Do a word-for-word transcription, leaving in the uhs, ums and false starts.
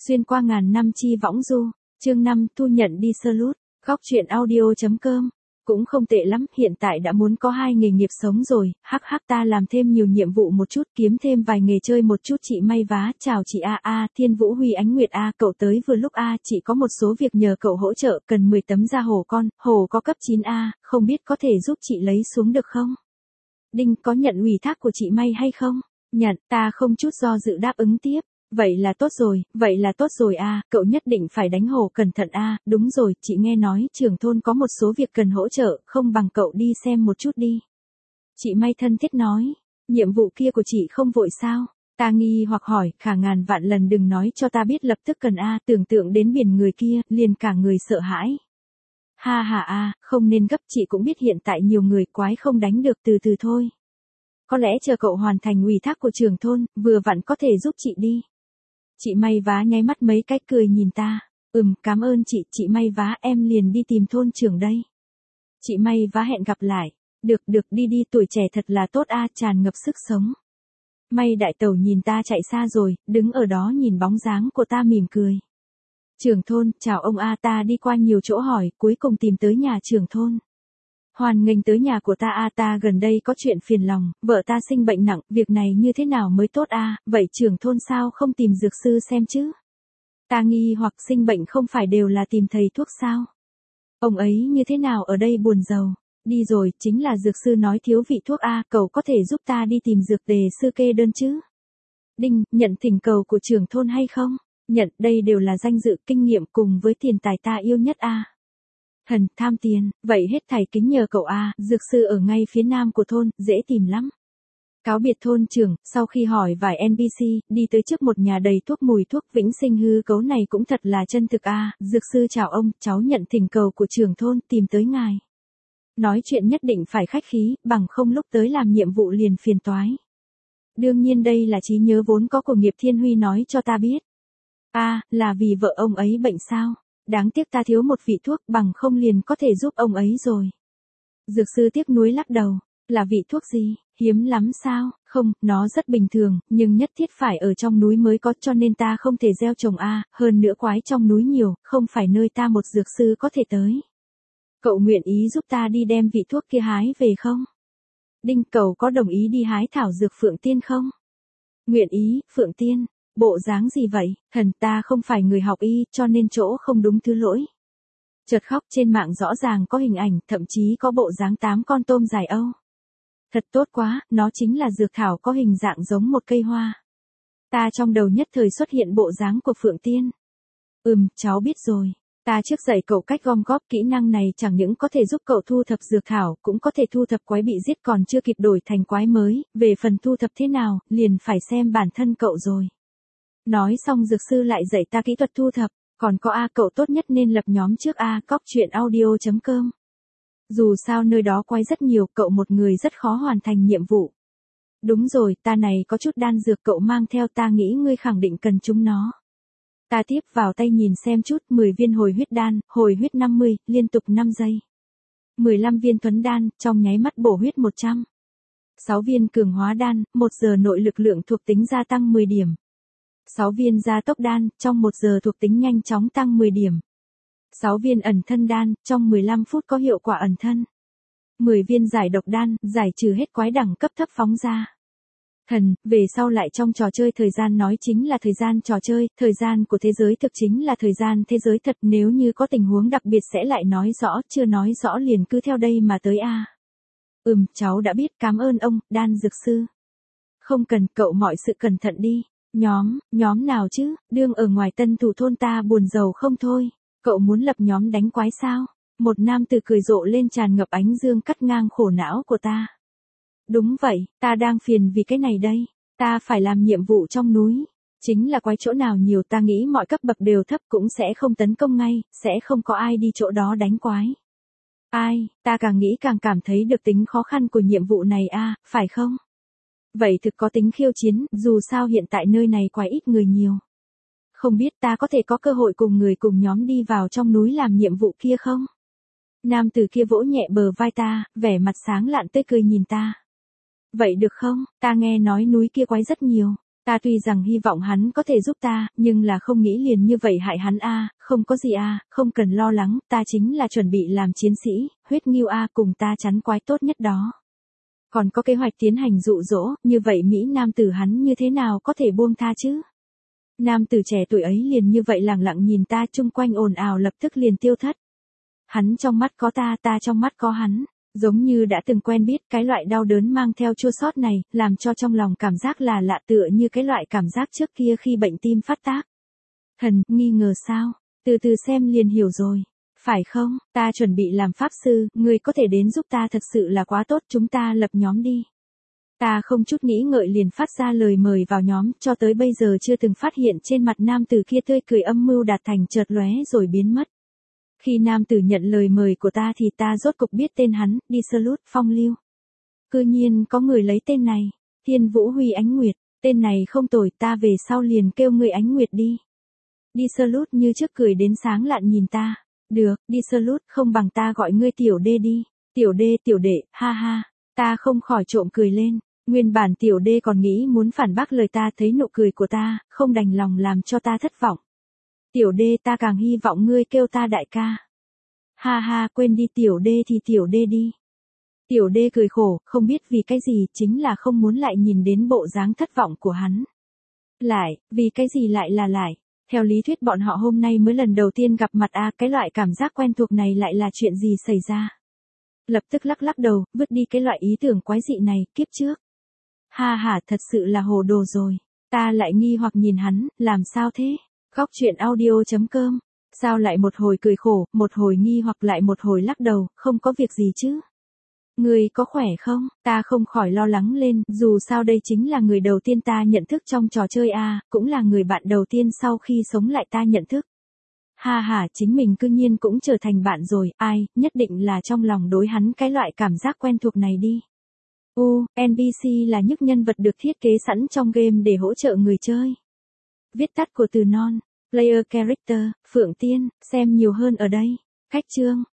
Xuyên qua ngàn năm chi võng du, chương năm thu nhận đi sơ lút, góc truyện audio.com. Cũng không tệ lắm, hiện tại đã muốn có hai nghề nghiệp sống rồi, hắc hắc ta làm thêm nhiều nhiệm vụ một chút, kiếm thêm vài nghề chơi một chút. Chị may vá, chào chị A A, Thiên Vũ Huy Ánh Nguyệt A, cậu tới vừa lúc A, chị có một số việc nhờ cậu hỗ trợ, cần mười tấm da hồ con, hồ có cấp chín A, không biết có thể giúp chị lấy xuống được không? Đinh, có nhận ủy thác của chị May hay không? Nhận, ta không chút do dự đáp ứng tiếp. Vậy là tốt rồi, vậy là tốt rồi a, cậu nhất định phải đánh hồ cẩn thận a, đúng rồi, chị nghe nói trưởng thôn có một số việc cần hỗ trợ, không bằng cậu đi xem một chút đi. Chị May thân thiết nói, nhiệm vụ kia của chị không vội sao? Ta nghi hoặc hỏi, khả ngàn vạn lần đừng nói cho ta biết lập tức cần a, tưởng tượng đến biển người kia, liền cả người sợ hãi. Ha ha a, không nên gấp, chị cũng biết hiện tại nhiều người quái không đánh được, từ từ thôi. Có lẽ chờ cậu hoàn thành ủy thác của trưởng thôn, vừa vặn có thể giúp chị đi. Chị May vá nháy mắt mấy cái cười nhìn ta, ừm, cảm ơn chị, chị May vá, em liền đi tìm thôn trưởng đây. Chị May vá hẹn gặp lại, được được đi đi, tuổi trẻ thật là tốt a, tràn ngập sức sống. May đại tẩu nhìn ta chạy xa rồi, đứng ở đó nhìn bóng dáng của ta mỉm cười. Trưởng thôn, chào ông a, ta đi qua nhiều chỗ hỏi, cuối cùng tìm tới nhà trưởng thôn. Hoan nghênh tới nhà của ta a, ta gần đây có chuyện phiền lòng, vợ ta sinh bệnh nặng, việc này như thế nào mới tốt a, vậy trưởng thôn sao không tìm dược sư xem chứ? Ta nghi hoặc sinh bệnh không phải đều là tìm thầy thuốc sao? Ông ấy như thế nào ở đây buồn rầu? Đi rồi, chính là dược sư nói thiếu vị thuốc a, cậu có thể giúp ta đi tìm dược đề sư kê đơn chứ? Đinh, nhận thỉnh cầu của trưởng thôn hay không? Nhận, đây đều là danh dự, kinh nghiệm cùng với tiền tài ta yêu nhất a. Thần, tham tiền, vậy hết thảy kính nhờ cậu a, dược sư ở ngay phía nam của thôn, dễ tìm lắm. Cáo biệt thôn trưởng, sau khi hỏi vài en pê xê, đi tới trước một nhà đầy thuốc mùi thuốc vĩnh sinh hư cấu này cũng thật là chân thực a, dược sư chào ông, cháu nhận thỉnh cầu của trưởng thôn, tìm tới ngài. Nói chuyện nhất định phải khách khí, bằng không lúc tới làm nhiệm vụ liền phiền toái. Đương nhiên đây là trí nhớ vốn có của Nghiệp Thiên Huy nói cho ta biết. A, là vì vợ ông ấy bệnh sao? Đáng tiếc ta thiếu một vị thuốc, bằng không liền có thể giúp ông ấy rồi. Dược sư tiếc nuối lắc đầu, là vị thuốc gì, hiếm lắm sao? Không, nó rất bình thường, nhưng nhất thiết phải ở trong núi mới có, cho nên ta không thể gieo trồng a, hơn nữa quái trong núi nhiều, không phải nơi ta một dược sư có thể tới. Cậu nguyện ý giúp ta đi đem vị thuốc kia hái về không? Đinh, cậu có đồng ý đi hái thảo dược Phượng Tiên không? Nguyện ý, Phượng Tiên. Bộ dáng gì vậy, thần, ta không phải người học y, cho nên chỗ không đúng thứ lỗi. Chợt khóc, trên mạng rõ ràng có hình ảnh, thậm chí có bộ dáng tám con tôm dài Âu. Thật tốt quá, nó chính là dược thảo có hình dạng giống một cây hoa. Ta trong đầu nhất thời xuất hiện bộ dáng của Phượng Tiên. Ừm, cháu biết rồi. Ta trước dạy cậu cách gom góp, kỹ năng này chẳng những có thể giúp cậu thu thập dược thảo, cũng có thể thu thập quái bị giết còn chưa kịp đổi thành quái mới, về phần thu thập thế nào, liền phải xem bản thân cậu rồi. Nói xong dược sư lại dạy ta kỹ thuật thu thập, còn có a, cậu tốt nhất nên lập nhóm trước a, cóc truyện audio.com. Dù sao nơi đó quái rất nhiều, cậu một người rất khó hoàn thành nhiệm vụ. Đúng rồi, ta này có chút đan dược cậu mang theo, ta nghĩ ngươi khẳng định cần chúng nó. Ta tiếp vào tay nhìn xem chút, mười viên hồi huyết đan, hồi huyết năm mươi, liên tục năm giây. mười lăm viên thuấn đan, trong nháy mắt bổ huyết một trăm. sáu viên cường hóa đan, một giờ nội lực lượng thuộc tính gia tăng mười điểm. sáu viên gia tốc đan, trong một giờ thuộc tính nhanh chóng tăng mười điểm. sáu viên ẩn thân đan, trong mười lăm phút có hiệu quả ẩn thân. mười viên giải độc đan, giải trừ hết quái đẳng cấp thấp phóng ra. Thần, về sau lại trong trò chơi thời gian nói chính là thời gian trò chơi, thời gian của thế giới thực chính là thời gian thế giới thật, nếu như có tình huống đặc biệt sẽ lại nói rõ, chưa nói rõ liền cứ theo đây mà tới a. Ừm, cháu đã biết, cảm ơn ông, đan dược sư. Không cần, cậu mọi sự cẩn thận đi. Nhóm, nhóm nào chứ, đương ở ngoài tân thủ thôn ta buồn rầu không thôi. Cậu muốn lập nhóm đánh quái sao? Một nam tử cười rộ lên tràn ngập ánh dương cắt ngang khổ não của ta. Đúng vậy, ta đang phiền vì cái này đây. Ta phải làm nhiệm vụ trong núi. Chính là quái chỗ nào nhiều, ta nghĩ mọi cấp bậc đều thấp cũng sẽ không tấn công ngay, sẽ không có ai đi chỗ đó đánh quái. Ai, ta càng nghĩ càng cảm thấy được tính khó khăn của nhiệm vụ này a, phải không? Vậy thực có tính khiêu chiến, dù sao hiện tại nơi này quái ít người nhiều. Không biết ta có thể có cơ hội cùng người cùng nhóm đi vào trong núi làm nhiệm vụ kia không? Nam tử kia vỗ nhẹ bờ vai ta, vẻ mặt sáng lạn tươi cười nhìn ta. Vậy được không, ta nghe nói núi kia quái rất nhiều. Ta tuy rằng hy vọng hắn có thể giúp ta, nhưng là không nghĩ liền như vậy hại hắn a, không có gì a, không cần lo lắng, ta chính là chuẩn bị làm chiến sĩ, huyết nghiêu a, cùng ta chắn quái tốt nhất đó. Còn có kế hoạch tiến hành dụ dỗ, như vậy Mỹ nam tử hắn như thế nào có thể buông tha chứ? Nam tử trẻ tuổi ấy liền như vậy lặng lặng nhìn ta, chung quanh ồn ào lập tức liền tiêu thất. Hắn trong mắt có ta, ta trong mắt có hắn, giống như đã từng quen biết, cái loại đau đớn mang theo chua xót này, làm cho trong lòng cảm giác là lạ, tựa như cái loại cảm giác trước kia khi bệnh tim phát tác. Thần, nghi ngờ sao? Từ từ xem liền hiểu rồi. Phải không, ta chuẩn bị làm pháp sư, ngươi có thể đến giúp ta thật sự là quá tốt, chúng ta lập nhóm đi. Ta không chút nghĩ ngợi liền phát ra lời mời vào nhóm, cho tới bây giờ chưa từng phát hiện trên mặt nam tử kia tươi cười âm mưu đạt thành chợt lóe rồi biến mất. Khi nam tử nhận lời mời của ta thì ta rốt cục biết tên hắn, đi Salute, Phong Lưu. Cư nhiên có người lấy tên này, Thiên Vũ Huy Ánh Nguyệt, tên này không tồi, ta về sau liền kêu người Ánh Nguyệt đi. Đi Salute như trước cười đến sáng lạn nhìn ta, được, đi Salute không bằng ta gọi ngươi tiểu đê đi, tiểu đê tiểu đệ, ha ha, ta không khỏi trộm cười lên. Nguyên bản tiểu đê còn nghĩ muốn phản bác lời ta, thấy nụ cười của ta, không đành lòng làm cho ta thất vọng. Tiểu đê, ta càng hy vọng ngươi kêu ta đại ca. Ha ha, quên đi, tiểu đê thì tiểu đê đi. Tiểu đê cười khổ, không biết vì cái gì, chính là không muốn lại nhìn đến bộ dáng thất vọng của hắn. Lại, vì cái gì lại là lại? Theo lý thuyết bọn họ hôm nay mới lần đầu tiên gặp mặt a, à, cái loại cảm giác quen thuộc này lại là chuyện gì xảy ra? Lập tức lắc lắc đầu, vứt đi cái loại ý tưởng quái dị này, kiếp trước. Ha ha, thật sự là hồ đồ rồi. Ta lại nghi hoặc nhìn hắn, làm sao thế? Góc truyện audio chấm com. Sao lại một hồi cười khổ, một hồi nghi hoặc lại một hồi lắc đầu, không có việc gì chứ? Người có khỏe không? Ta không khỏi lo lắng lên, dù sao đây chính là người đầu tiên ta nhận thức trong trò chơi a, à, cũng là người bạn đầu tiên sau khi sống lại ta nhận thức. Ha ha, chính mình cư nhiên cũng trở thành bạn rồi, ai, nhất định là trong lòng đối hắn cái loại cảm giác quen thuộc này đi. U, en pê xê là những nhân vật được thiết kế sẵn trong game để hỗ trợ người chơi. Viết tắt của từ non, Player Character, Phượng Tiên, xem nhiều hơn ở đây. Cách chương.